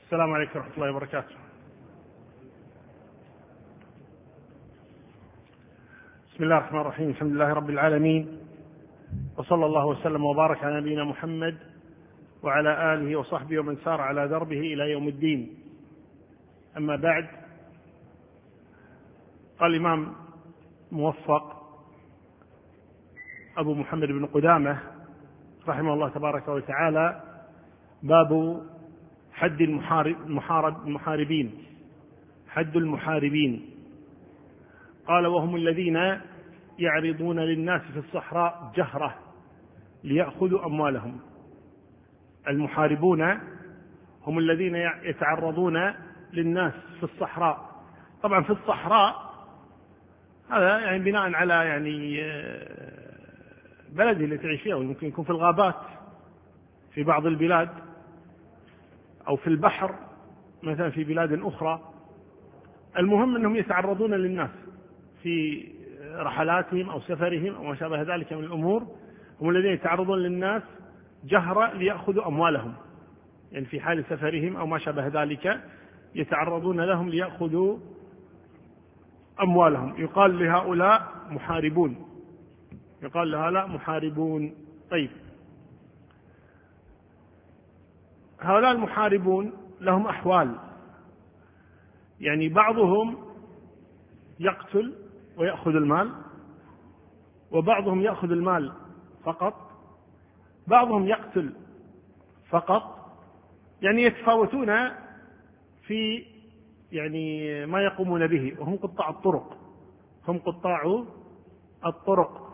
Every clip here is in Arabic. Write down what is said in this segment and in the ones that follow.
السلام عليكم ورحمة الله وبركاته. بسم الله الرحمن الرحيم. الحمد لله رب العالمين، وصلى الله وسلم وبارك على نبينا محمد وعلى آله وصحبه ومن سار على دربه إلى يوم الدين. أما بعد، قال الإمام موفق أبو محمد بن قدامة رحمه الله تبارك وتعالى: باب حد المحاربين. حد المحاربين. قال: وهم الذين يعرضون للناس في الصحراء جهرة ليأخذوا أموالهم. المحاربون هم الذين يتعرضون للناس في الصحراء. طبعا في الصحراء هذا يعني بناء على بلده اللي تعيش فيها، ويمكن يكون في الغابات في بعض البلاد، أو في البحر مثلا في بلاد أخرى. المهم أنهم يتعرضون للناس في رحلاتهم أو سفرهم أو ما شابه ذلك من الأمور. هم الذين يتعرضون للناس جهرة ليأخذوا أموالهم، يعني في حال سفرهم أو ما شابه ذلك يتعرضون لهم ليأخذوا أموالهم. يقال لهؤلاء محاربون، يقال لهؤلاء محاربون. طيب، هؤلاء المحاربون لهم أحوال، يعني بعضهم يقتل ويأخذ المال، وبعضهم يأخذ المال فقط، بعضهم يقتل فقط. يعني يتفاوتون في ما يقومون به، وهم قطاع الطرق، هم قطاع الطرق.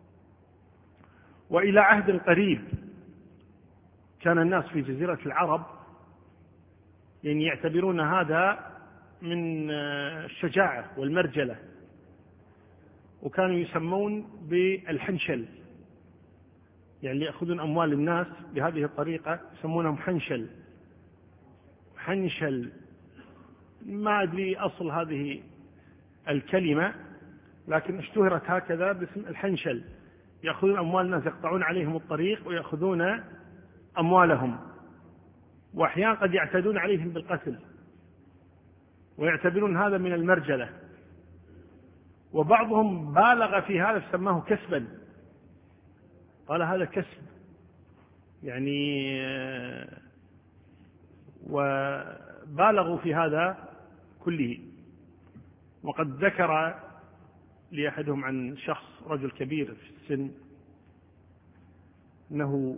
وإلى عهد قريب كان الناس في جزيرة العرب يعتبرون هذا من الشجاعة والمرجلة، وكانوا يسمون بالحنشل، يعني يأخذون أموال الناس بهذه الطريقة يسمونهم حنشل. حنشل، ما أدري أصل هذه الكلمة، لكن اشتهرت هكذا باسم الحنشل. يأخذون أموال الناس، يقطعون عليهم الطريق ويأخذون أموالهم، وأحيانا قد يعتدون عليهم بالقتل، ويعتبرون هذا من المرجلة. وبعضهم بالغ في هذا فسماه كسبا، قال هذا كسب، وبالغوا في هذا كله. وقد ذكر لأحدهم عن شخص رجل كبير في السن أنه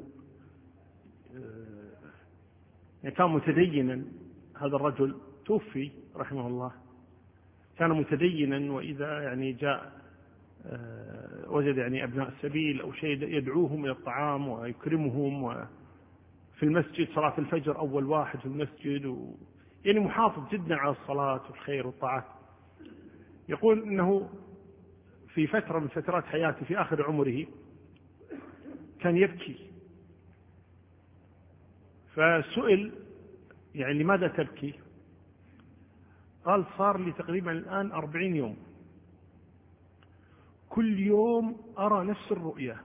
كان متدينا. هذا الرجل توفي رحمه الله، كان متدينا، وإذا جاء وجد أبناء السبيل أو شيء يدعوهم إلى الطعام ويكرمهم، وفي المسجد صلاة الفجر أول واحد في المسجد، محافظ جدا على الصلاة والخير والطاعات. يقول إنه في فترة من فترات حياته في آخر عمره كان يبكي، فسئل لماذا تبكي؟ قال: صار لي تقريبا الآن 40 يوم كل يوم أرى نفس الرؤيا.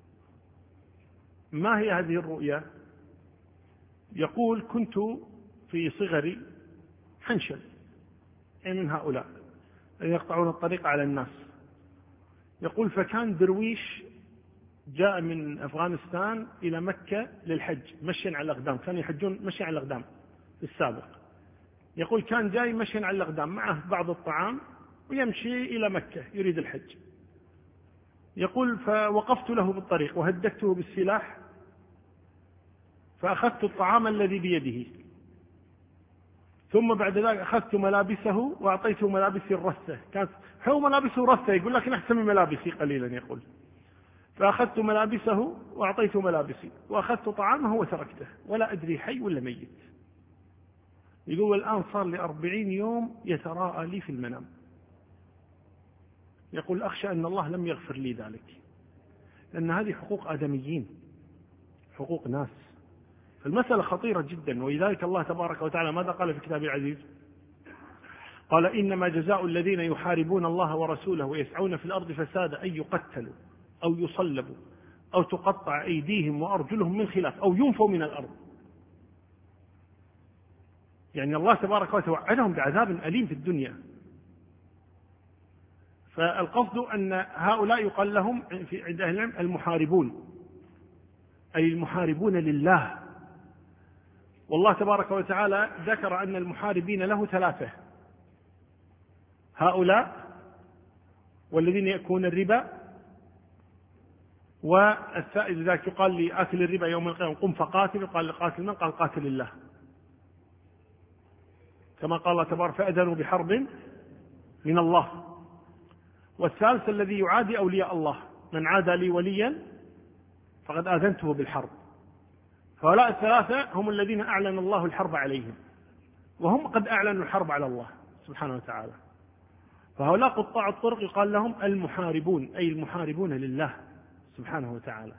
ما هي هذه الرؤيا؟ يقول: كنت في صغري حنشل، من هؤلاء يقطعون الطريق على الناس. يقول: فكان درويش جاء من أفغانستان إلى مكة للحج مشيا على الأقدام، كانوا يحجون مشيا على الأقدام في السابق. يقول: كان جاي مشيا على الأقدام معه بعض الطعام ويمشي إلى مكة يريد الحج. يقول: فوقفت له بالطريق وهددته بالسلاح، فأخذت الطعام الذي بيده، ثم بعد ذلك أخذت ملابسه وأعطيته ملابسي الرثة. كانت هو ملابسه رثة، يقول لكن أحسن من ملابسي قليلا. يقول: فأخذت ملابسه وأعطيته ملابسي، وأخذت طعامه وتركته، ولا أدري حي ولا ميت. يقول: الآن صار لي 40 يوم يتراءى لي في المنام. يقول: أخشى أن الله لم يغفر لي ذلك، لأن هذه حقوق آدميين، حقوق ناس، فالمسألة خطيرة جدا. ولذلك الله تبارك وتعالى ماذا قال في كتابه العزيز؟ قال: إنما جزاء الذين يحاربون الله ورسوله ويسعون في الأرض فسادا أن يقتلوا أو يصلبوا أو تقطع أيديهم وأرجلهم من خلاف أو ينفوا من الأرض. يعني الله تبارك وتعالى وعدهم بعذاب أليم في الدنيا. فالقصد أن هؤلاء يقال لهم عند أهل العلم المحاربون، أي المحاربون لله. والله تبارك وتعالى ذكر أن المحاربين له ثلاثة: هؤلاء والذين يأكلون الربا، والسائل ذاك يقال لآكل الربا يوم القيامة قم فقاتل، قال لقاتل من؟ قال قاتل الله، كما قال الله تبارك فأذنوا بحرب من الله. والثالث الذي يعادي أولياء الله: من عادى لي وليا فقد آذنته بالحرب. فهؤلاء الثلاثة هم الذين أعلن الله الحرب عليهم، وهم قد أعلنوا الحرب على الله سبحانه وتعالى. فهؤلاء قطاع الطرق يقال لهم المحاربون، أي المحاربون لله سبحانه وتعالى.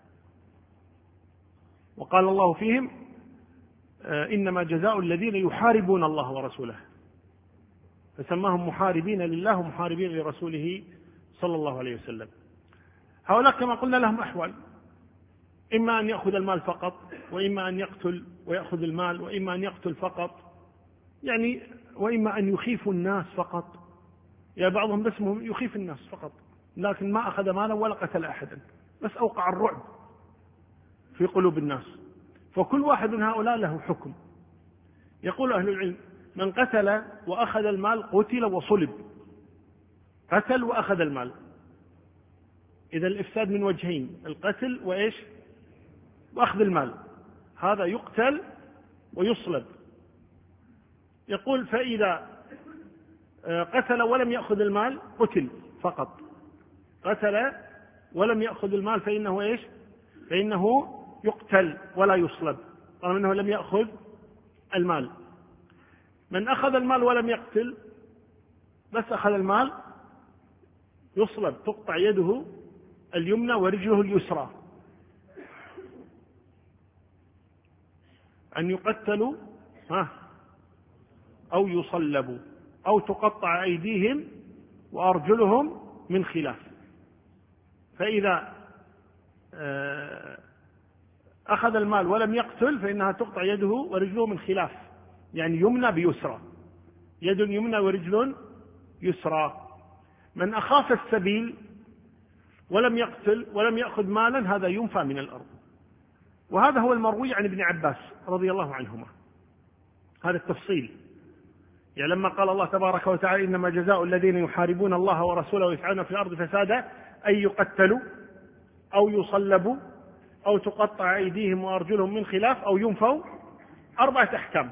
وقال الله فيهم إنما جزاء الذين يحاربون الله ورسوله، فسماهم محاربين لله ومحاربين لرسوله صلى الله عليه وسلم. هؤلاء كما قلنا لهم أحوال: إما أن يأخذ المال فقط، وإما أن يقتل ويأخذ المال، وإما أن يقتل فقط، يعني وإما أن يخيف الناس فقط. يعني بعضهم باسمهم يخيف الناس فقط، لكن ما أخذ مالا ولا قتل أحدا، بس أوقع الرعب في قلوب الناس. فكل واحد من هؤلاء له حكم. يقول أهل العلم: من قتل وأخذ المال قتل وصلب. قتل وأخذ المال، إذا الإفساد من وجهين: القتل وإيش؟ وأخذ المال. هذا يقتل ويصلب. يقول: فإذا قتل ولم يأخذ المال قتل فقط. قتل ولم يأخذ المال فإنه إيش؟ فإنه يقتل ولا يصلب، طالما أنه لم يأخذ المال. من أخذ المال ولم يقتل، بس أخذ المال، يصلب، تقطع يده اليمنى ورجله اليسرى. أن يقتلوا أو يصلبوا أو تقطع أيديهم وأرجلهم من خلاف. فإذا أخذ المال ولم يقتل فإنها تقطع يده ورجله من خلاف، يعني يمنى بيسرى، يد يمنى ورجل يسرى. من أخاف السبيل ولم يقتل ولم يأخذ مالا هذا ينفى من الأرض. وهذا هو المروي عن ابن عباس رضي الله عنهما، هذا التفصيل. يعني لما قال الله تبارك وتعالى إنما جزاء الذين يحاربون الله ورسوله ويسعون في الأرض فسادا أن يقتلوا أو يصلبوا أو تقطع أيديهم وأرجلهم من خلاف أو ينفوا، أربعة أحكام.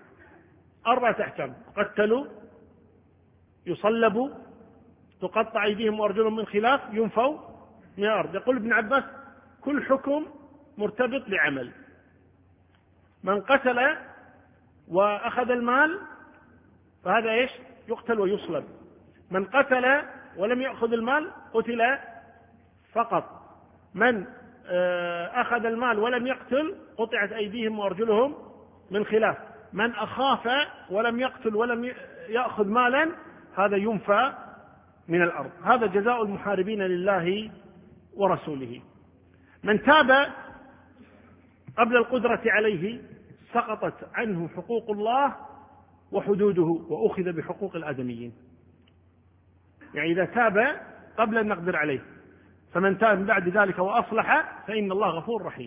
قتلوا، يصلبوا، تقطع أيديهم وأرجلهم من خلاف، ينفوا من الأرض. يقول ابن عباس: كل حكم مرتبط بعمل. من قتل وأخذ المال فهذا إيش؟ يقتل ويصلب. من قتل ولم يأخذ المال قتل فقط. من أخذ المال ولم يقتل قطعت أيديهم وأرجلهم من خلاف. من أخاف ولم يقتل ولم يأخذ مالا هذا ينفى من الأرض. هذا جزاء المحاربين لله ورسوله. من تاب قبل القدرة عليه سقطت عنه حقوق الله وحدوده وأخذ بحقوق الآدميين. يعني إذا تاب قبل أن نقدر عليه، فمن تاب من بعد ذلك وأصلح فإن الله غفور رحيم.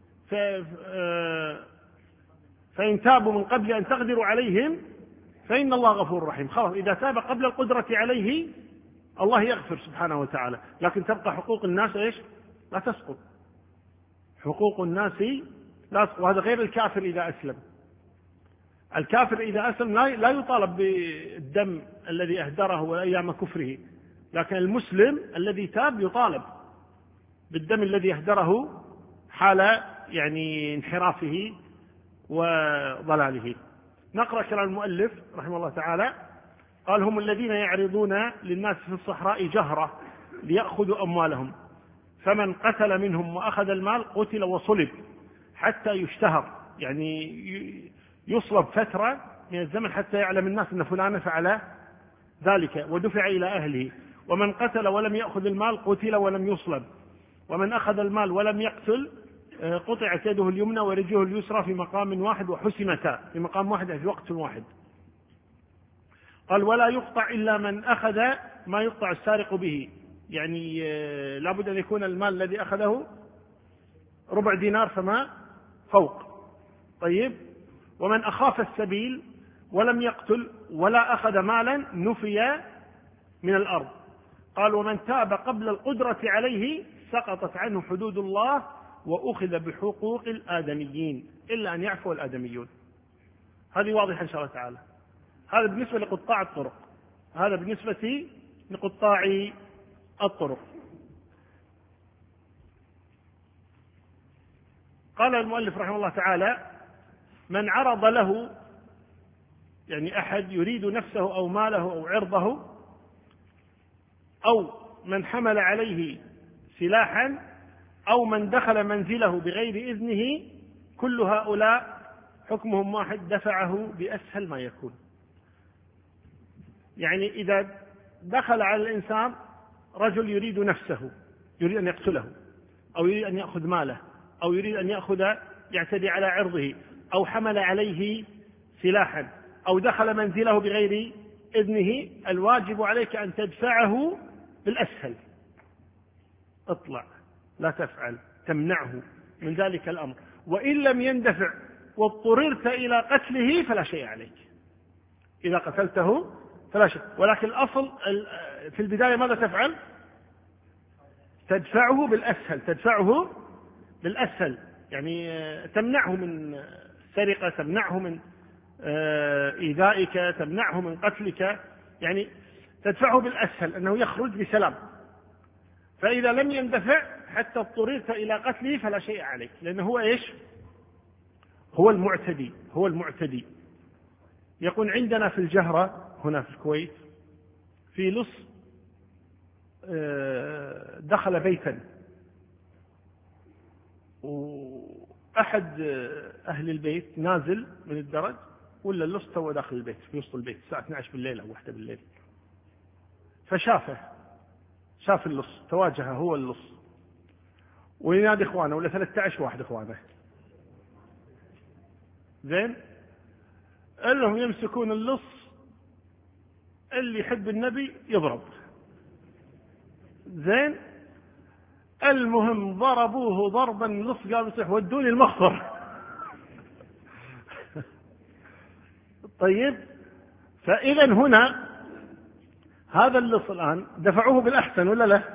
فإن تابوا من قبل أن تقدروا عليهم فإن الله غفور رحيم. خلاص، إذا تاب قبل القدرة عليه الله يغفر سبحانه وتعالى، لكن تبقى حقوق الناس إيش؟ لا تسقط. حقوق الناس لا تسقط. وهذا غير الكافر إذا أسلم. الكافر إذا أسلم لا يطالب بالدم الذي أهدره أيام كفره، لكن المسلم الذي تاب يطالب بالدم الذي أهدره حال يعني انحرافه وضلاله. نقرأ كلام المؤلف رحمه الله تعالى. قال: هم الذين يعرضون للناس في الصحراء جهرة ليأخذوا أموالهم، فمن قتل منهم وأخذ المال قتل وصلب حتى يشتهر، يعني يصلب فترة من الزمن حتى يعلم الناس أن فلان فعل ذلك ودفع إلى أهله. ومن قتل ولم يأخذ المال قتل ولم يصلب. ومن أخذ المال ولم يقتل قطعت يده اليمنى ورجله اليسرى في مقام واحد وحسمتا في مقام واحد في وقت واحد. قال ولا يقطع إلا من أخذ ما يقطع السارق به، يعني لابد أن يكون المال الذي أخذه 4 دينار فما فوق. طيب، ومن أخاف السبيل ولم يقتل ولا أخذ مالا نفي من الأرض. قال ومن تاب قبل القدرة عليه سقطت عنه حدود الله وأخذ بحقوق الآدميين إلا أن يعفو الآدميون. هذه واضحة إن شاء الله تعالى. هذا بالنسبة لقطاع الطرق، هذا بالنسبة لقطاع الطرق. قال المؤلف رحمه الله تعالى من عرض له، يعني أحد يريد نفسه أو ماله أو عرضه، أو من حمل عليه سلاحا، أو من دخل منزله بغير إذنه، كل هؤلاء حكمهم واحد، دفعه بأسهل ما يكون. يعني إذا دخل على الإنسان رجل يريد نفسه، يريد أن يقتله، أو يريد أن يأخذ ماله، أو يريد أن يعتدي على عرضه، أو حمل عليه سلاحا، أو دخل منزله بغير إذنه، الواجب عليك أن تدفعه بالأسهل. اطلع، لا تفعل، تمنعه من ذلك الأمر. وإن لم يندفع واضطررت إلى قتله فلا شيء عليك، إذا قتلته فلا شيء. ولكن الأصل في البداية ماذا تفعل؟ تدفعه بالأسهل، تدفعه بالأسهل، يعني تمنعه من السرقة، تمنعه من إيذائك، تمنعه من قتلك، يعني تدفعه بالأسهل أنه يخرج بسلام. فإذا لم يندفع حتى اضطررت إلى قتله فلا شيء عليك، لأنه هو إيش؟ هو المعتدي، هو المعتدي. يكون عندنا في الجهرة هنا في الكويت في لص دخل بيتا، وأحد أهل البيت نازل من الدرج، ولا اللص تو داخل البيت في وسط البيت الساعة 12 بالليل أو 1 بالليل، فشافه، شاف اللص، تواجه هو اللص وينادي إخوانه، ولا 13 واحد إخوانه، زين، انهم يمسكون اللص، اللي يحب النبي يضرب، زين. المهم ضربوه ضربا، اللص قال يصيح ودوني المخفر. طيب، فإذا هنا هذا اللص الآن دفعوه بالأحسن ولا لا؟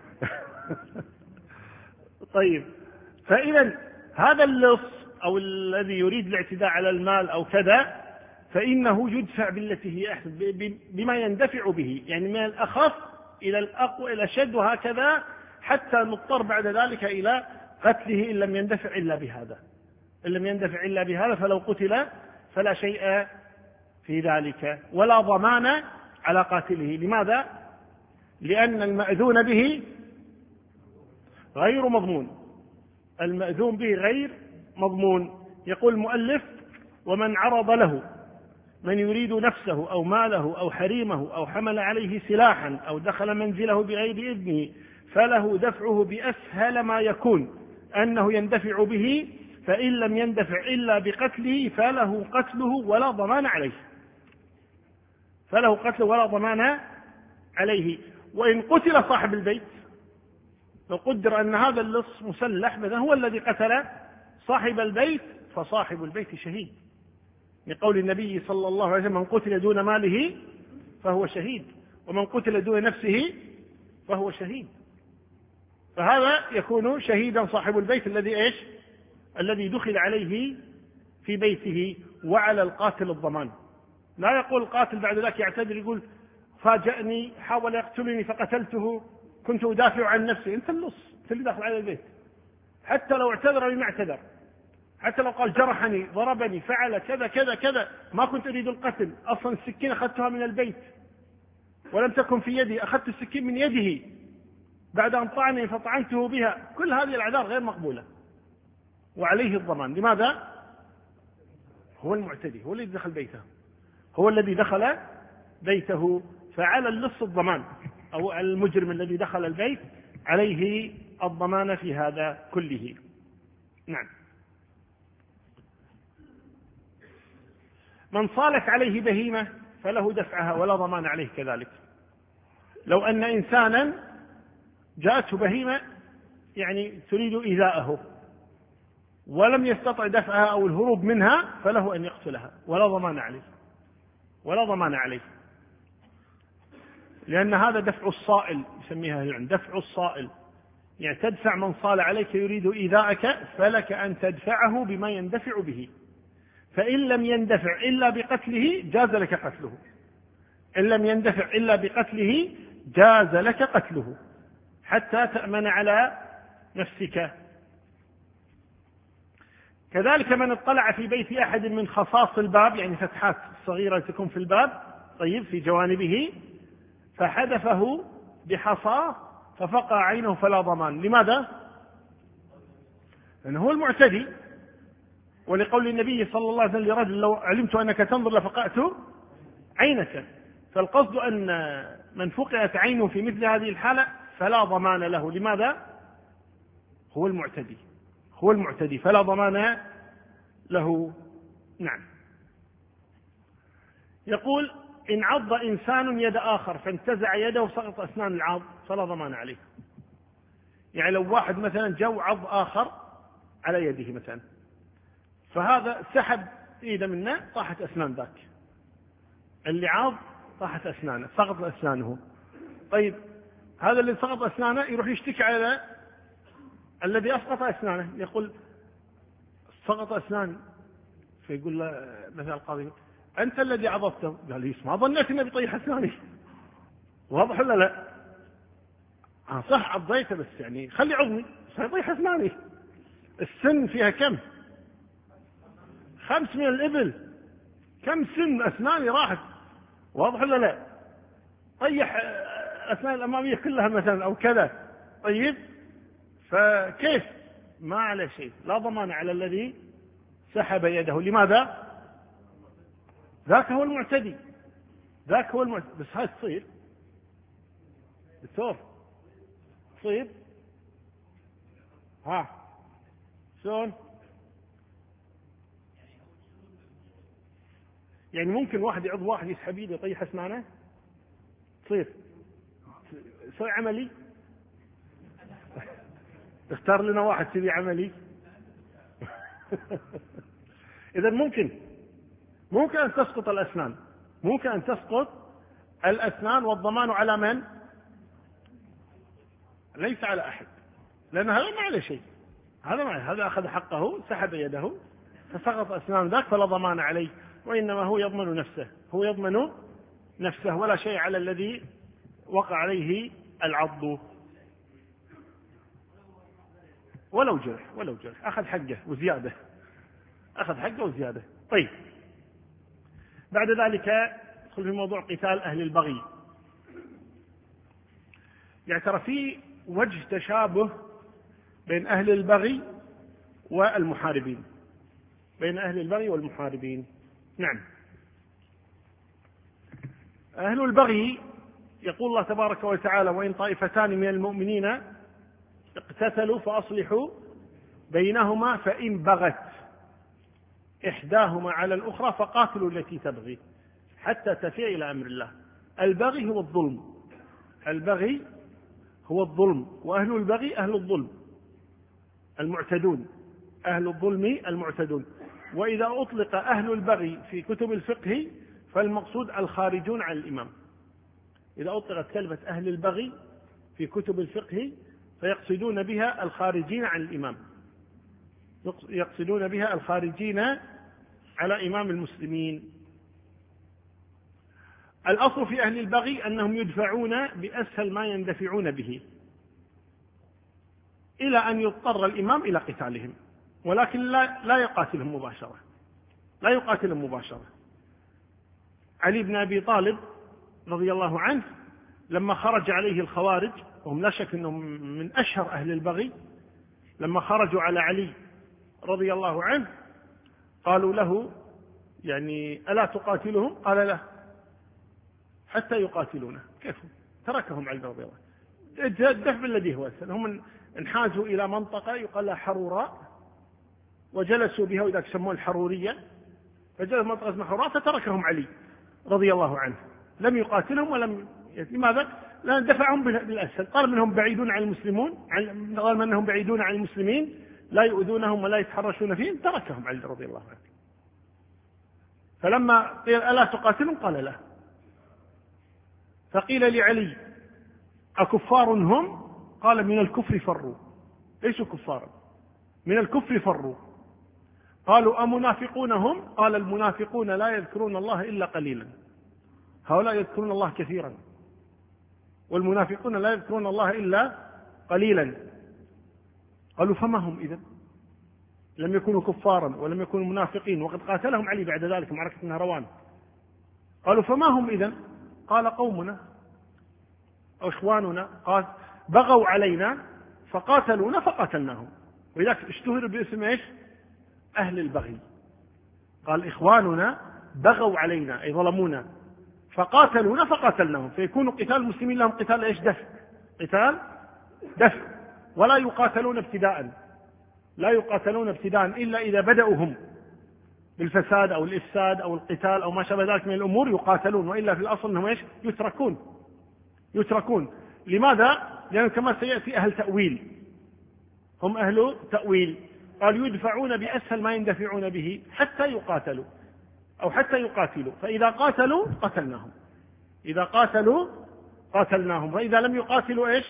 طيب، فإذا هذا اللص أو الذي يريد الاعتداء على المال أو كذا، فإنه يدفع بالتي هي أحسن، بما يندفع به، يعني من الأخف إلى الأقوى إلى الأشد، وهكذا حتى نضطر بعد ذلك إلى قتله إن لم يندفع إلا بهذا. إن لم يندفع إلا بهذا فلو قتل فلا شيء في ذلك، ولا ضمان على قاتله. لماذا؟ لأن المأذون به غير مضمون، المأذون به غير مضمون. يقول المؤلف ومن عرض له، من يريد نفسه أو ماله أو حريمه، أو حمل عليه سلاحا، أو دخل منزله بغير إذنه، فله دفعه بأسهل ما يكون، أنه يندفع به، فإن لم يندفع إلا بقتله فله قتله ولا ضمان عليه، فله قتله ولا ضمان عليه. وإن قتل صاحب البيت، لو قدر أن هذا اللص مسلح مثلا هو الذي قتل صاحب البيت، فصاحب البيت شهيد، لقول النبي صلى الله عليه وسلم من قتل دون ماله فهو شهيد، ومن قتل دون نفسه فهو شهيد. فهذا يكون شهيدا صاحب البيت الذي إيش؟ الذي دخل عليه في بيته. وعلى القاتل الضمان، لا يقول القاتل بعد ذلك يعتذر يقول فاجأني، حاول يقتلني فقتلته، كنت أدافع عن نفسي. أنت اللص، أنت اللي داخل على البيت، حتى لو اعتذر بما اعتذر، حتى لو قال جرحني، ضربني، فعل كذا كذا كذا، ما كنت أريد القتل، أصلا السكين أخذتها من البيت ولم تكن في يدي، أخذت السكين من يده بعد أن طعني فطعنته بها، كل هذه الأعذار غير مقبولة، وعليه الضمان. لماذا؟ هو المعتدي، هو الذي دخل بيته، هو الذي دخل بيته، فعلى اللص الضمان، أو المجرم الذي دخل البيت عليه الضمان في هذا كله. نعم. من صالت عليه بهيمة فله دفعها ولا ضمان عليه كذلك. لو أن إنسانا جاءته بهيمة يعني تريد إيذاءه ولم يستطع دفعها أو الهروب منها فله أن يقتلها ولا ضمان عليه، ولا ضمان عليه، لأن هذا دفع الصائل يسميها العلم، دفع الصائل، يعني تدفع من صال عليك يريد إيذاءك فلك أن تدفعه بما يندفع به، فإن لم يندفع إلا بقتله جاز لك قتله، إن لم يندفع إلا بقتله جاز لك قتله حتى تأمن على نفسك. كذلك من اطلع في بيت أحد من خصاص الباب، يعني فتحات صغيرة تكون في الباب طيب في جوانبه، فحدفه بحصاه ففقع عينه فلا ضمان. لماذا؟ لأنه هو المعتدي، ولقول النبي صلى الله عليه وسلم لرجل لو علمت أنك تنظر لفقعت عينك، فالقصد أن من فقعت عينه في مثل هذه الحالة فلا ضمان له. لماذا؟ هو المعتدي، هو المعتدي فلا ضمان له. نعم. يقول إن عض إنسان يد آخر فانتزع يده وسقط أسنان العض فلا ضمان عليه. يعني لو واحد مثلا جو عض آخر على يده مثلا، فهذا سحب إيده منه طاحت أسنان ذاك اللي عض، طاحت أسنانه سقط أسنانه. طيب هذا اللي سقط أسنانه يروح يشتكي على الذي أسقط أسنانه، يقول سقط أسنان، فيقول له مثلا القاضي أنت الذي عضبته، قال لي ما ظنيت إنه بيطيح أسناني. واضح ولا لا؟ صح عضيته بس يعني خلي عضني بس يطيح أسناني. السن فيها كم؟ 5 من الإبل، كم سن أسناني راحت. واضح ولا لا؟ طيح أسنان الأمامية كلها مثلا أو كذا. طيب فكيف؟ ما عليه شيء، لا ضمان على الذي سحب يده. لماذا؟ ذاك هو المعتدي، ذاك هو المعتدي. بس هاي تصير دكتور، تصير ها شلون؟ يعني ممكن واحد يعض واحد يسحب يده يطيح اسنانه؟ تصير سوي عملي. اختار لنا واحد سوي عملي. إذا ممكن أن تسقط الأسنان، ممكن أن تسقط الأسنان، والضمان على من؟ ليس على أحد، لأن هذا ما عليه شيء، هذا أخذ حقه سحب يده فسقط أسنان ذاك فلا ضمان عليه، وإنما هو يضمن نفسه، هو يضمن نفسه ولا شيء على الذي وقع عليه العض. ولو جرح أخذ حقه وزيادة، أخذ حقه وزيادة. طيب بعد ذلك ندخل في موضوع قتال أهل البغي. يعني ترى في وجه تشابه بين أهل البغي والمحاربين، بين أهل البغي والمحاربين. نعم. أهل البغي يقول الله تبارك وتعالى وإن طائفتان من المؤمنين اقتتلوا فأصلحوا بينهما فإن بغت إحداهما على الأخرى فقاتلوا التي تبغي حتى تفيء إلى أمر الله. البغي هو الظلم، البغي هو الظلم، وأهل البغي أهل الظلم المعتدون، أهل الظلم المعتدون. وإذا أطلق أهل البغي في كتب الفقه فالمقصود الخارجون عن الإمام. إذا أطلقت كلمة أهل البغي في كتب الفقه فيقصدون بها الخارجين عن الإمام، يقصدون بها الخارجين على إمام المسلمين. الأصل في أهل البغي أنهم يدفعون بأسهل ما يندفعون به إلى أن يضطر الإمام إلى قتالهم، ولكن لا يقاتلهم مباشرة، لا يقاتلهم مباشرة. علي بن أبي طالب رضي الله عنه لما خرج عليه الخوارج، وهم لا شك أنهم من أشهر أهل البغي، لما خرجوا على علي رضي الله عنه قالوا له يعني ألا تقاتلهم؟ قال لا حتى يقاتلونه. كيف؟ تركهم علي رضي الله عنه. الدفع الذي هو أسهل. هم انحازوا إلى منطقة يقال لها حروراء، وجلسوا بها، وإذا يسمون الحرورية، فجلس منطقة الحراء فتركهم علي رضي الله عنه، لم يقاتلهم ولم لماذا؟ لأن دفعهم بالأسهل، قال منهم بعيدون عن المسلمون، قال منهم بعيدون عن المسلمين لا يؤذونهم ولا يتحرشون فيهم، تركهم علي رضي الله عنه. فلما قيل ألا تقاتلهم قال لا. فقيل لعلي أكفار هم؟ قال من الكفر فروا، ليسوا كفارا، من الكفر فروا. قالوا أمنافقون هم؟ قال المنافقون لا يذكرون الله إلا قليلا، هؤلاء يذكرون الله كثيرا، والمنافقون لا يذكرون الله إلا قليلا. قالوا فما هم إذن؟ لم يكونوا كفارا ولم يكونوا منافقين، وقد قاتلهم علي بعد ذلك معركة النهروان. قالوا فما هم إذن؟ قال قومنا أو إخواننا بغوا علينا فقاتلونا فقاتلناهم، ولذلك اشتهروا باسم ايش؟ أهل البغي. قال إخواننا بغوا علينا أي ظلمونا فقاتلونا فقاتلناهم، فيكون قتال المسلمين لهم قتال ايش؟ دفع، قتال دفع، ولا يقاتلون ابتداء، لا يقاتلون ابتداء إلا إذا بدأوا هم بالفساد أو الإفساد أو القتال أو ما شابه ذلك من الأمور يقاتلون، وإلا في الأصل أنهم ايش؟ يتركون. لماذا؟ لأنه كما سيأتي أهل تأويل، هم أهل تأويل. قال يدفعون بأسهل ما يندفعون به حتى يقاتلوا أو حتى يقاتلوا، فإذا قاتلوا قتلناهم، إذا قاتلوا قاتلناهم، وإذا لم يقاتلوا ايش؟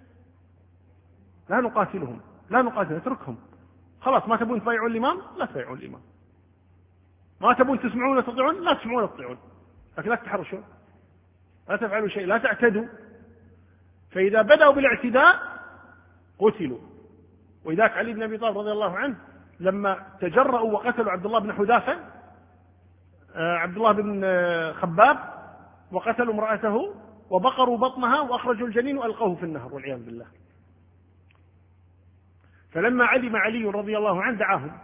لا نقاتلهم، نتركهم. خلاص، ما تبون تبايعون الإمام لا تبايعون الإمام، ما تبون تسمعون وتطيعون لا تسمعون وتطيعون، لكن لا تتحرشون، لا تفعلوا شيء، لا تعتدوا. فإذا بدأوا بالاعتداء قتلوا. وذاك علي بن أبي طالب رضي الله عنه لما تجرؤوا وقتلوا عبد الله بن حذافة، عبد الله بن خباب، وقتلوا امرأته وبقروا بطنها وأخرجوا الجنين وألقوه في النهر والعياذ بالله. فلما علم علي رضي الله عنه دعاهم،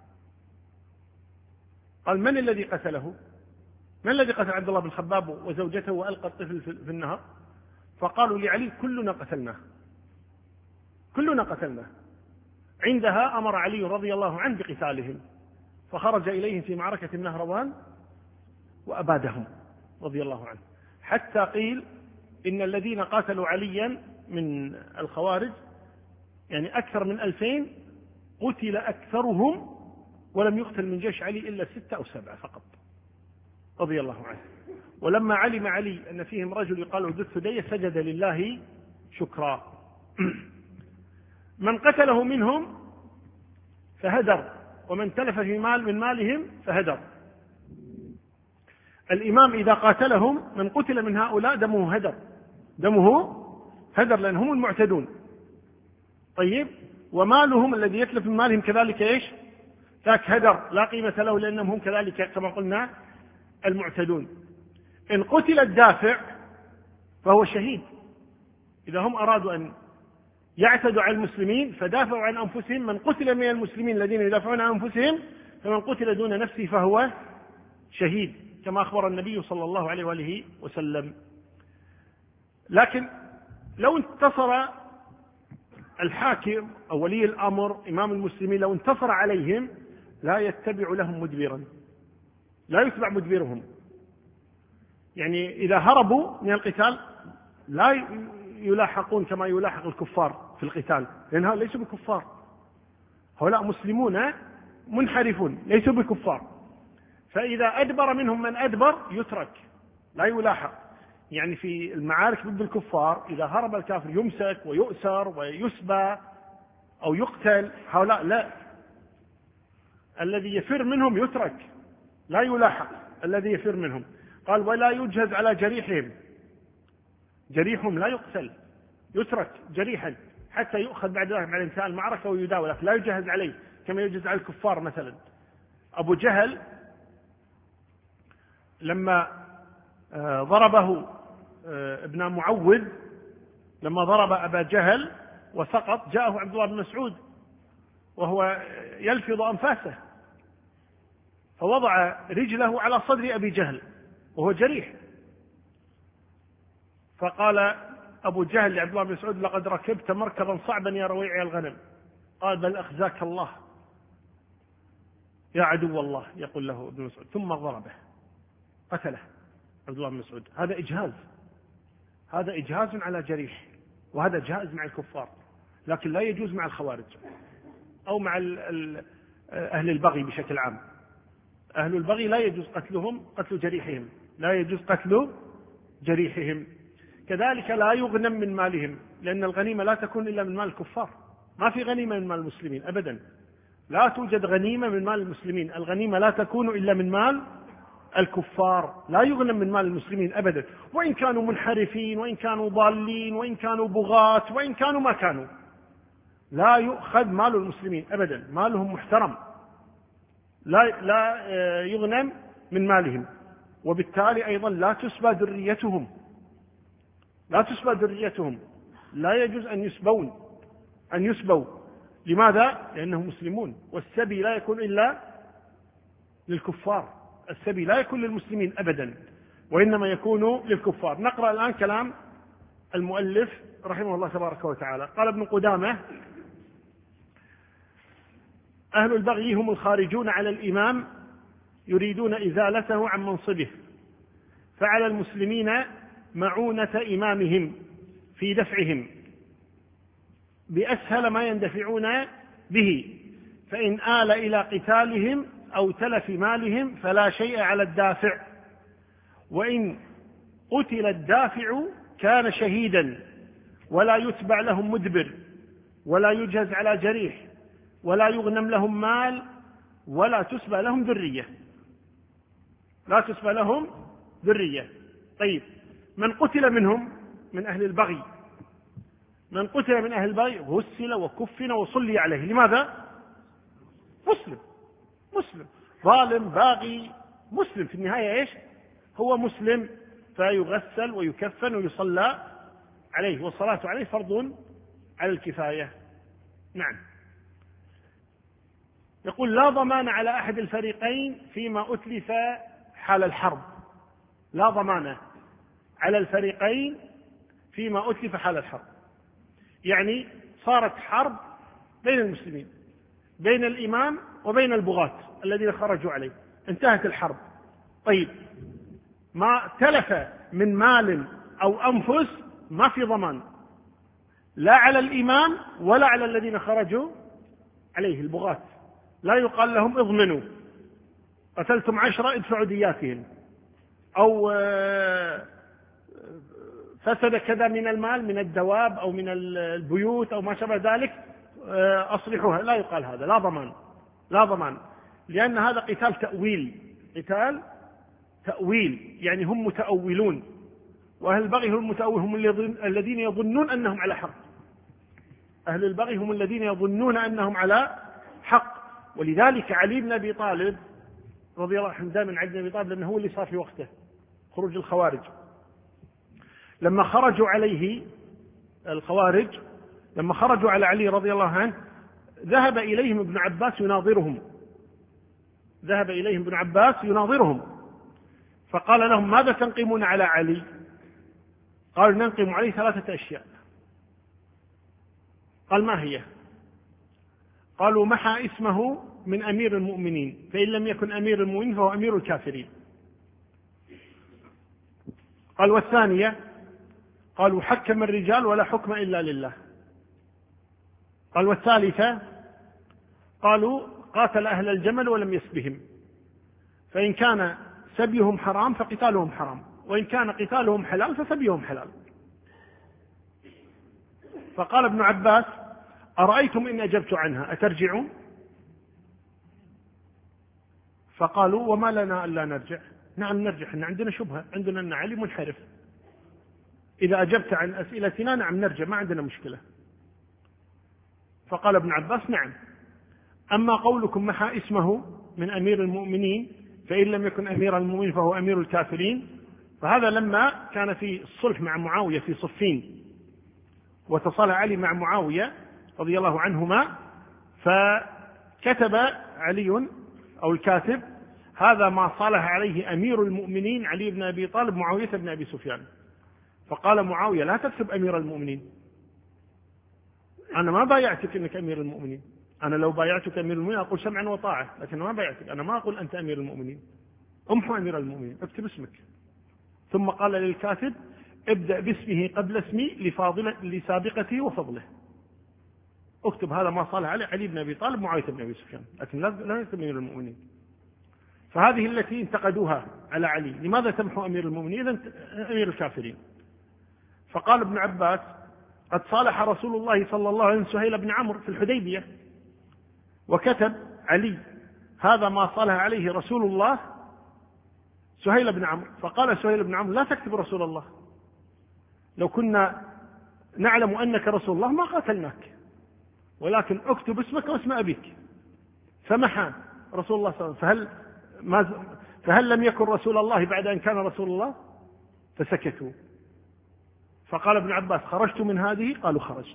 قال من الذي قتله؟ من الذي قتل عبد الله بن خباب وزوجته وألقى الطفل في النهر؟ فقالوا لعلي كلنا قتلناه. عندها أمر علي رضي الله عنه بقتالهم، فخرج إليهم في معركة النهروان وأبادهم رضي الله عنه، حتى قيل إن الذين قاتلوا عليا من الخوارج يعني أكثر من 2000 قتل أكثرهم ولم يقتل من جيش علي إلا 6 أو 7 فقط رضي الله عنه. ولما علم علي أن فيهم رجل يقال ذو الثدي سجد لله شكرا. من قتله منهم فهدر، ومن تلف في مال من مالهم فهدر. الإمام إذا قاتلهم من قتل من هؤلاء دمه هدر لأنهم المعتدون. طيب، ومالهم الذي يتلف من مالهم كذلك ايش؟ ذاك هدر لا قيمة له، لأنهم هم كذلك كما قلنا المعتدون. إن قتل الدافع فهو شهيد. إذا هم أرادوا أن يعتدوا على المسلمين فدافعوا عن أنفسهم، من قتل من المسلمين الذين يدافعون عن أنفسهم فمن قتل دون نفسه فهو شهيد، كما أخبر النبي صلى الله عليه وآله وسلم. لكن لو انتصر الحاكم أو ولي الأمر إمام المسلمين، لو انتصر عليهم لا يتبع لهم مدبرا، لا يتبع مدبرهم. يعني إذا هربوا من القتال لا يلاحقون كما يلاحق الكفار في القتال، لأن هؤلاء ليسوا بكفار، هؤلاء مسلمون منحرفون ليسوا بكفار. فإذا أدبر منهم من أدبر يترك لا يلاحق. يعني في المعارك ضد الكفار إذا هرب الكافر يمسك ويؤسر ويسبى أو يقتل، هؤلاء لا، الذي يفر منهم يترك لا يلاحق الذي يفر منهم. قال ولا يجهز على جريحهم لا يقتل، يترك جريحا حتى يؤخذ بعد ذلك بعد انتهاء المعركة ويداول، لا يجهز عليه كما يجهز على الكفار. مثلا أبو جهل لما ضربه ابن معوذ، لما ضرب أبا جهل وسقط، جاءه عبد الله بن مسعود وهو يلفظ أنفاسه، فوضع رجله على صدر أبي جهل وهو جريح، فقال أبو جهل لعبد الله بن مسعود لقد ركبت مركبا صعبا يا رويع الغنم. قال بل أخزاك الله، يا عدو الله، يقول له ابن مسعود، ثم ضربه قتله عبد الله بن مسعود. هذا إجهاز، هذا إجهاز على جريح، وهذا جائز مع الكفار، لكن لا يجوز مع الخوارج أو مع أهل البغي بشكل عام. أهل البغي لا يجوز قتلهم، قتل جريحهم، لا يجوز قتل جريحهم. كذلك لا يغنم من مالهم، لأن الغنيمة لا تكون إلا من مال الكفار، ما في غنيمة من مال المسلمين أبدا، لا توجد غنيمة من مال المسلمين، الغنيمة لا تكون إلا من مال الكفار، لا يغنم من مال المسلمين أبدا، وإن كانوا منحرفين، وإن كانوا ضالين، وإن كانوا بغاة، وإن كانوا ما كانوا، لا يؤخذ مال المسلمين أبدا، مالهم محترم، لا يغنم من مالهم. وبالتالي أيضا لا تسبى ذريتهم، لا تسبى ذريتهم، لا يجوز أن يسبوا. لماذا؟ لأنهم مسلمون، والسبي لا يكون إلا للكفار، السبي لا يكون للمسلمين أبدا، وإنما يكون للكفار. نقرأ الآن كلام المؤلف رحمه الله تبارك وتعالى. قال ابن قدامة: أهل البغي هم الخارجون على الإمام يريدون إزالته عن منصبه، فعلى المسلمين معونة إمامهم في دفعهم بأسهل ما يندفعون به، فإن آل إلى قتالهم أو تلف مالهم فلا شيء على الدافع، وإن قتل الدافع كان شهيدا، ولا يتبع لهم مدبر، ولا يجهز على جريح، ولا يغنم لهم مال، ولا تسبى لهم ذرية، لا تسبى لهم ذرية. طيب، من قتل منهم من أهل البغي، من قتل من أهل البغي غسل وكفن وصلي عليه. لماذا؟ مسلم ظالم باغي مسلم، في النهاية إيش؟ هو مسلم، فيغسل ويكفن ويصلى عليه، والصلاة عليه فرض على الكفاية. نعم. يقول: لا ضمان على أحد الفريقين فيما أتلف حال الحرب. لا ضمان على الفريقين فيما أتلف حال الحرب، يعني صارت حرب بين المسلمين، بين الإمام وبين البغاة الذين خرجوا عليه، انتهت الحرب. طيب، ما تلف من مال أو أنفس ما في ضمان، لا على الإمام ولا على الذين خرجوا عليه البغاة، لا يقال لهم اضمنوا، قتلتم 10 ادفعوا دياتهم، أو فسد كذا من المال من الدواب أو من البيوت أو ما شابه ذلك أصلحوها، لا يقال هذا، لا ضمان، لأن هذا قتال تأويل، يعني هم متأولون، وأهل البغي هم الذين يظنون أنهم على حق، أهل البغي هم الذين يظنون أنهم على حق. ولذلك علي بن أبي طالب رضي الله عنه، دائما علي بن أبي طالب، لأنه هو اللي صار في وقته خروج الخوارج، لما خرجوا عليه الخوارج، لما خرجوا على علي رضي الله عنه، ذهب إليهم ابن عباس يناظرهم، فقال لهم: ماذا تنقمون على علي؟ قالوا: ننقم عليه 3 أشياء. قال: ما هي؟ قالوا: محى اسمه من أمير المؤمنين، فإن لم يكن أمير المؤمنين فهو أمير الكافرين. قال: والثانية؟ قالوا: حكم الرجال ولا حكم إلا لله. قال: والثالثة؟ قالوا: قاتل أهل الجمل ولم يسبهم، فإن كان سبيهم حرام فقتالهم حرام، وإن كان قتالهم حلال فسبيهم حلال. فقال ابن عباس: أرأيتم إن أجبت عنها أترجعون؟ فقالوا: وما لنا ألا نرجع؟ نعم نرجع، إحنا عندنا شبهة، عندنا أن علي منحرف، إذا أجبت عن أسئلتنا نعم نرجع، ما عندنا مشكلة. فقال ابن عباس: نعم، أما قولكم محى اسمه من أمير المؤمنين، فإن لم يكن أمير المؤمنين فهو أمير الكافرين، فهذا لما كان في الصلح مع معاوية في صفين، وتصالح علي مع معاوية رضي الله عنهما، فكتب علي أو الكاتب: هذا ما صالح عليه أمير المؤمنين علي بن أبي طالب معاوية بن أبي سفيان. فقال معاوية: لا تكتب أمير المؤمنين، أنا ما بايعتك أنك أمير المؤمنين، أنا لو بايعتك أمير المؤمنين أقول سمعا وطاعة، لكن ما بايعتك، أنا ما أقول أنت أمير المؤمنين، امحو أمير المؤمنين، اكتب اسمك. ثم قال للكاتب ابدأ باسمه قبل اسمي لسابقته وفضله، اكتب هذا ما صالح عليه علي بن أبي طالب معاوية بن أبي سفيان، لكن لا يكتب أمير المؤمنين. فهذه التي انتقدوها على علي، لماذا تمحو أمير المؤمنين إذن أمير الكافرين؟ فقال ابن عباس قد صالح رسول الله صلى الله عليه وسلم سهيل بن عمرو في الحديبية، وكتب علي هذا ما صالح عليه رسول الله سهيل بن عمرو. فقال سهيل بن عمرو لا تكتب رسول الله، لو كنا نعلم أنك رسول الله ما قاتلناك، ولكن اكتب اسمك واسم أبيك. فمحى رسول الله صلى الله عليه وسلم. فهل لم يكن رسول الله بعد أن كان رسول الله؟ فسكتوا. فقال ابن عباس خرجت من هذه؟ قالوا خرجت.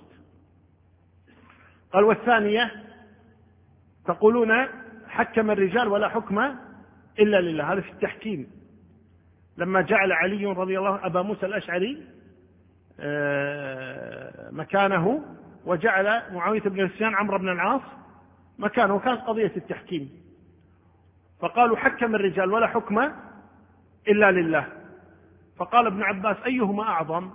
قال والثانية تقولون حكم الرجال ولا حكم إلا لله، هذا في التحكيم. لما جعل علي رضي الله عنه أبا موسى الأشعري مكانه، وجعل معاوية بن سفيان عمرو بن العاص مكانه، وكانت قضية التحكيم. فقالوا حكم الرجال ولا حكم إلا لله. فقال ابن عباس أيهما أعظم،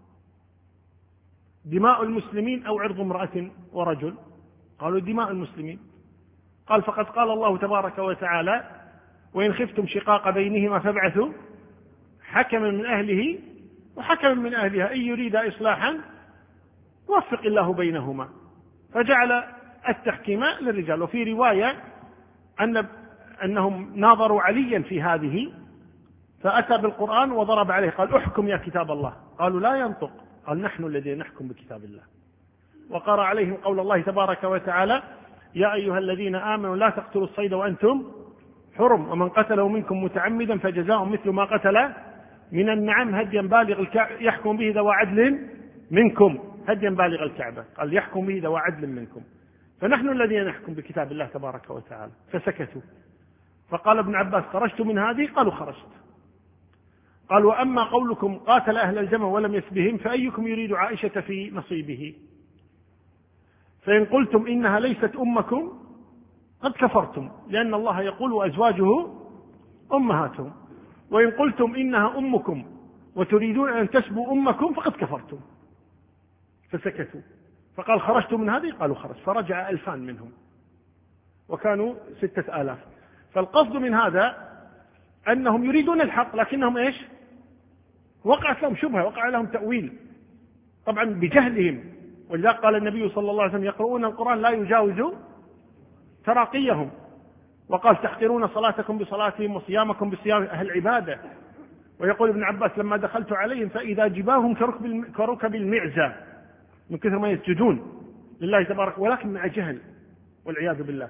دماء المسلمين أو عرض امرأة ورجل؟ قالوا دماء المسلمين. قال فقد قال الله تبارك وتعالى وإن خفتم شقاق بينهما فابعثوا حكما من أهله وحكما من أهلها إن يريد إصلاحا وفق الله بينهما. فجعل التحكيم للرجال. وفي رواية أنهم ناظروا عليا في هذه، فأتى بالقرآن وضرب عليه قال احكم يا كتاب الله. قالوا لا ينطق، قال نحن الذين نحكم بكتاب الله. وقرأ عليهم قول الله تبارك وتعالى يا أيها الذين آمنوا لا تقتلوا الصيد وأنتم حرم ومن قتله منكم متعمدا فجزاء مثل ما قتل من النعم هديا بالغ يحكم به ذوى عدل منكم، هديا بالغ الكعبة، قال يحكم به ذوى عدل منكم. فنحن الذين نحكم بكتاب الله تبارك وتعالى. فسكتوا. فقال ابن عباس خرجت من هذه؟ قالوا خرجت. قال وأما قولكم قاتل أهل الجمع ولم يسبهم فأيكم يريد عائشة في نصيبه؟ فإن قلتم إنها ليست أمكم قد كفرتم، لأن الله يقول وأزواجه أمهاتهم، وإن قلتم إنها أمكم وتريدون أن تسبوا أمكم فقد كفرتم. فسكتوا. فقال خرجت من هذه؟ قالوا خرج. فرجع 2000 منهم، وكانوا 6000. فالقصد من هذا أنهم يريدون الحق، لكنهم إيش؟ وقعت لهم شبهة، وقع لهم تأويل، طبعا بجهلهم. ولذلك قال النبي صلى الله عليه وسلم يقرؤون القرآن لا يجاوز تراقيهم، وقال تحقرون صلاتكم بصلاتهم وصيامكم بصيام أهل العبادة. ويقول ابن عباس لما دخلت عليهم فإذا جباههم كركب المعزة من كثر ما يسجدون لله تبارك، ولكن مع جهل والعياذ بالله.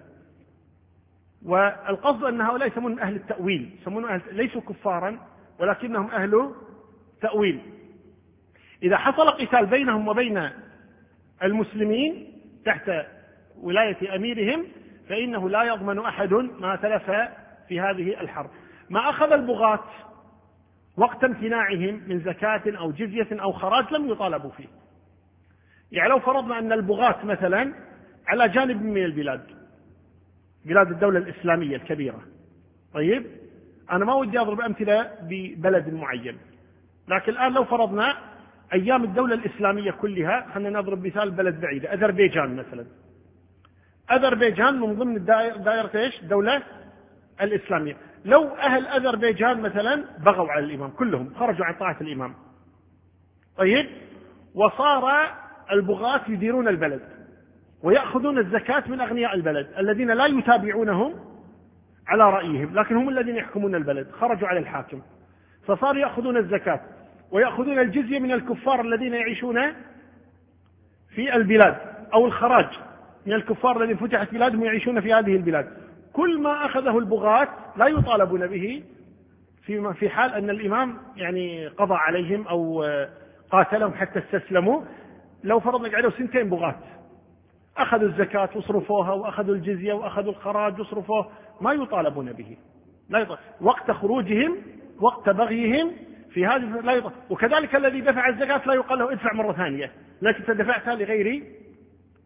والقصد أن هؤلاء يسمون أهل التأويل، يسمون ليسوا كفارا ولكنهم أهل تأويل. إذا حصل قتال بينهم وبين المسلمين تحت ولاية أميرهم فإنه لا يضمن أحد ما تلف في هذه الحرب. ما أخذ البغاة وقت امتناعهم من زكاة أو جزية أو خراج لم يطالبوا فيه. يعني لو فرضنا أن البغاة مثلا على جانب من البلاد، بلاد الدولة الإسلامية الكبيرة، طيب أنا ما ودي أضرب أمثلة ببلد معين، لكن الآن لو فرضنا أيام الدولة الإسلامية كلها، خلينا نضرب مثال بلد بعيد، أذربيجان مثلا. أذربيجان من ضمن دائرة إيش؟ الدولة الإسلامية. لو أهل أذربيجان مثلا بغوا على الإمام كلهم، خرجوا عن طاعة الإمام، طيب، وصار البغاة يديرون البلد ويأخذون الزكاة من أغنياء البلد الذين لا يتابعونهم على رأيهم، لكن هم الذين يحكمون البلد، خرجوا على الحاكم، فصاروا يأخذون الزكاة ويأخذون الجزية من الكفار الذين يعيشون في البلاد، أو الخراج من الكفار الذين فتحت بلادهم يعيشون في هذه البلاد. كل ما أخذه البغاة لا يطالبون به في حال أن الإمام يعني قضى عليهم أو قاتلهم حتى استسلموا. لو فرضنا قعدوا 2 سنين بغاة، أخذوا الزكاة وصرفوها وأخذوا الجزية وأخذوا الخراج وصرفوه، ما يطالبون به، لا يطالب. وقت خروجهم وقت بغيهم في هذه لا يطالب. وكذلك الذي دفع الزكاة لا يقال له ادفع مرة ثانية، لكن دفعتها لغير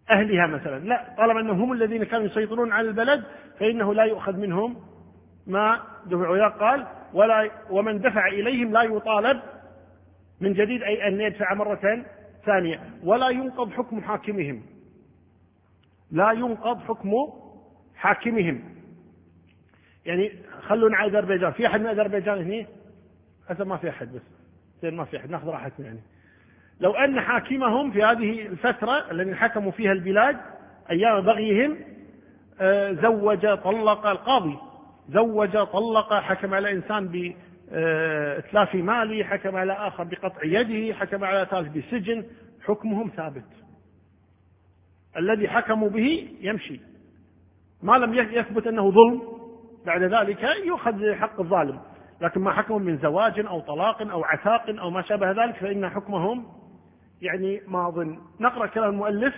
أهلها مثلا، لا، طالما أنهم هم الذين كانوا يسيطرون على البلد فإنه لا يؤخذ منهم ما دفعوا. قال ومن دفع إليهم لا يطالب من جديد، أي أن يدفع مرة ثانية، ولا ينقض حكم حاكمهم، لا ينقض حكم حاكمهم. يعني خلونا على أذربيجان، في أحد من أذربيجان هنا؟ هذا ما في أحد، بس ما في أحد، ناخذ راحتنا. يعني لو أن حاكمهم في هذه الفترة التي حكموا فيها البلاد أيام بغيهم زوج طلق، القاضي زوج طلق، حكم على إنسان بإتلاف مالي، حكم على آخر بقطع يده، حكم على ثالث بسجن، حكمهم ثابت، الذي حكموا به يمشي، ما لم يثبت أنه ظلم بعد ذلك يؤخذ حق الظالم. لكن ما حكمهم من زواج أو طلاق أو عتاق أو ما شابه ذلك فإن حكمهم يعني ماض. نقرأ كلام المؤلف.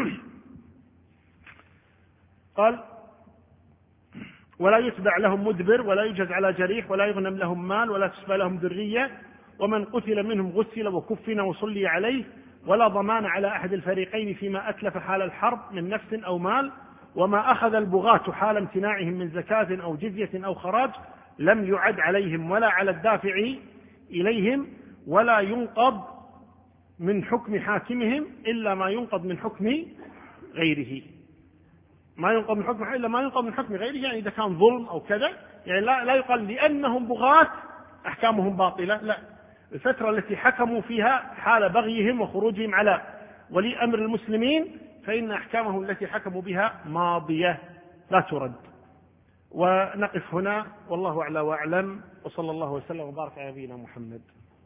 قال ولا يتبع لهم مدبر، ولا يجز على جريح، ولا يغنم لهم مال، ولا تسبى لهم ذرية، ومن قتل منهم غسل وكفن وصلي عليه، ولا ضمان على أحد الفريقين فيما أتلف حال الحرب من نفس أو مال، وما أخذ البغاة حال امتناعهم من زكاة أو جزية أو خراج لم يعد عليهم ولا على الدافع إليهم، ولا ينقض من حكم حاكمهم إلا ما ينقض من حكم غيره. ما ينقض من حكم إلا ما ينقض من حكم غيره، يعني إذا كان ظلم أو كذا، يعني لا يقال لأنهم بغاة أحكامهم باطلة، لا، الفترة التي حكموا فيها حال بغيهم وخروجهم على ولي أمر المسلمين فإن أحكامهم التي حكموا بها ماضية لا ترد. ونقف هنا، والله أعلى وأعلم، وصلى الله وسلم وبارك على نبينا محمد.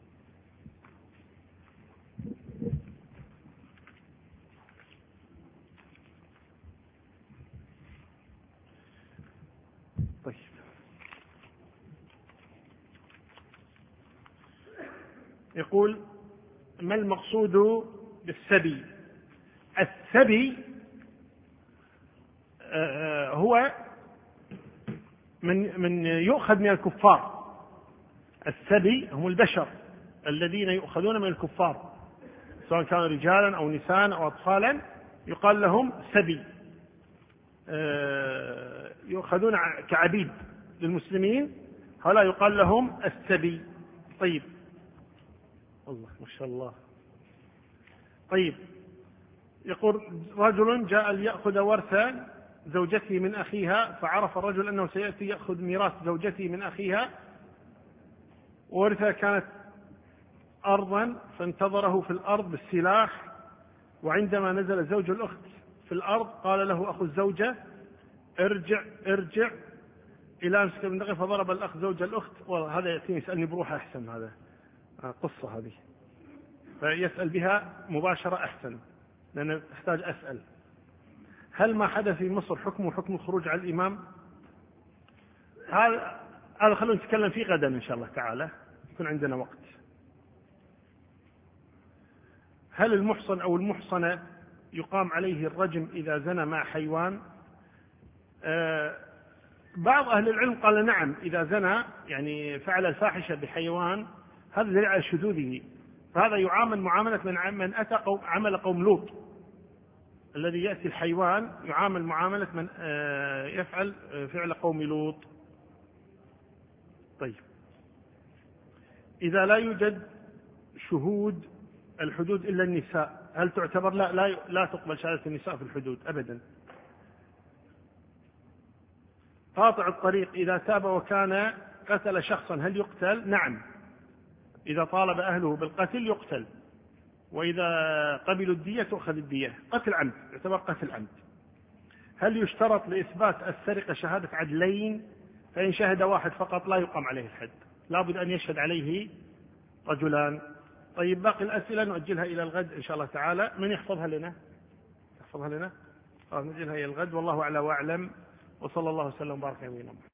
طيب، يقول ما المقصود بالسبي؟ السبي هو من يؤخذ من الكفار. السبي هم البشر الذين يؤخذون من الكفار سواء كانوا رجالا أو نساء أو أطفالا، يقال لهم سبي، يؤخذون كعبيد للمسلمين، هؤلاء يقال لهم السبي. طيب، الله ما شاء الله. طيب، يقول رجل جاء ليأخذ ورث زوجته من أخيها، فعرف الرجل أنه سيأتي يأخذ ميراث زوجته من أخيها، وورثها كانت أرضا، فانتظره في الأرض بالسلاح، وعندما نزل زوج الأخت في الأرض قال له أخو الزوجة ارجع إلى أمسك من دقيقة، فضرب الأخ زوج الأخت. وهذا يأتيني يسألني بروحه أحسن، هذا قصة هذه، فيسأل بها مباشرة أحسن، لأنه أحتاج أسأل. هل ما حدث في مصر حكم الخروج على الإمام؟ هذا خلونا نتكلم فيه غدا إن شاء الله تعالى، يكون عندنا وقت. هل المحصن أو المحصنة يقام عليه الرجم إذا زنى مع حيوان؟ بعض أهل العلم قال نعم، إذا زنى يعني فعل الفاحشة بحيوان هذا دليل على شذوذه، فهذا يعامل معاملة من أتى عمل قوم لوط، الذي يأتي الحيوان يعامل معاملة من يفعل فعل قوم لوط. طيب، إذا لا يوجد شهود الحدود إلا النساء هل تعتبر؟ لا تقبل شهادة النساء في الحدود أبدا. قاطع الطريق إذا تاب وكان قتل شخصا هل يقتل؟ نعم، إذا طالب أهله بالقتل يقتل، وإذا قبلوا الدية تؤخذ الدية. قتل عمد يعتبر قتل عمد. هل يشترط لإثبات السرقة شهادة عدلين؟ فإن شهد واحد فقط لا يقام عليه الحد، لابد أن يشهد عليه رجلان. طيب، باقي الأسئلة نؤجلها إلى الغد إن شاء الله تعالى. من يحفظها لنا؟ نؤجلها إلى الغد، والله أعلى وأعلم، وصلى الله وسلم وبارك على نبينا محمد.